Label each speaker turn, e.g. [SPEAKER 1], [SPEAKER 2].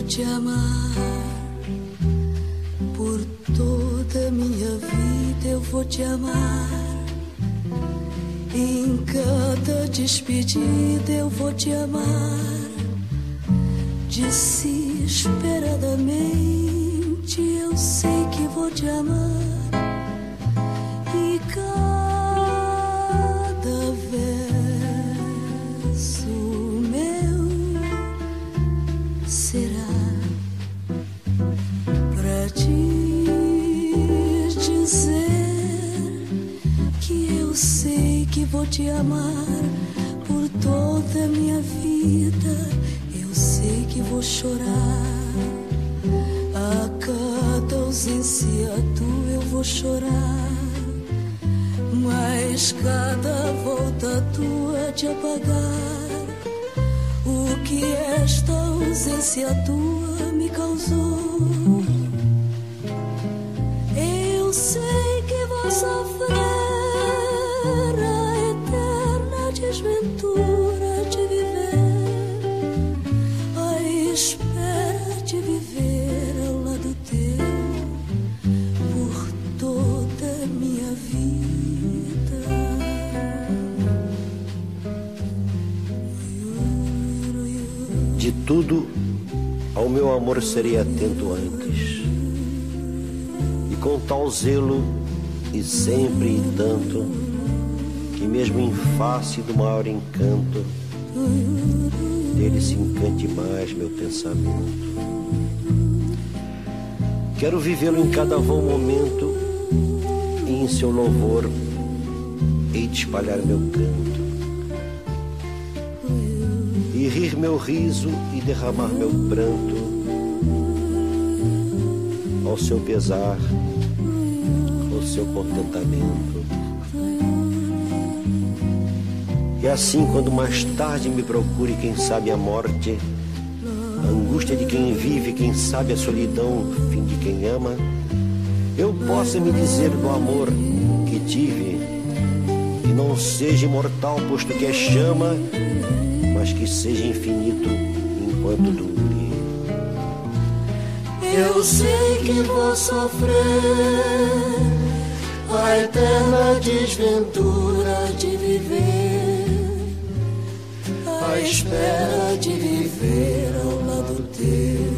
[SPEAKER 1] te amar. Por toda minha vida eu vou te amar. Em cada despedida eu vou te amar. Desesperadamente eu sei que vou te amar. E cada verso meu será pra te dizer que eu sei que vou te amar por toda a minha vida. Eu sei que vou chorar a cada ausência tua, eu vou chorar. Mas cada volta tua de apagar o que esta ausência tua me causou. Eu sei que vou sofrer a eterna desventura de viver, a espera de viver ao lado teu por toda a minha vida.
[SPEAKER 2] De tudo ao meu amor serei atento antes, e com tal zelo e sempre e tanto, que mesmo em face do maior encanto, dele se encante mais meu pensamento. Quero vivê-lo em cada vão momento, e em seu louvor hei de espalhar meu canto, e rir meu riso e derramar meu pranto ao seu pesar, ao seu contentamento. E assim, quando mais tarde me procure, quem sabe a morte, a angústia de quem vive, quem sabe a solidão, fim de quem ama, eu possa me dizer do amor que tive, que não seja imortal, posto que é chama, mas que seja infinito enquanto dure.
[SPEAKER 1] Eu sei que vou sofrer a eterna desventura de viver, a espera de viver ao lado teu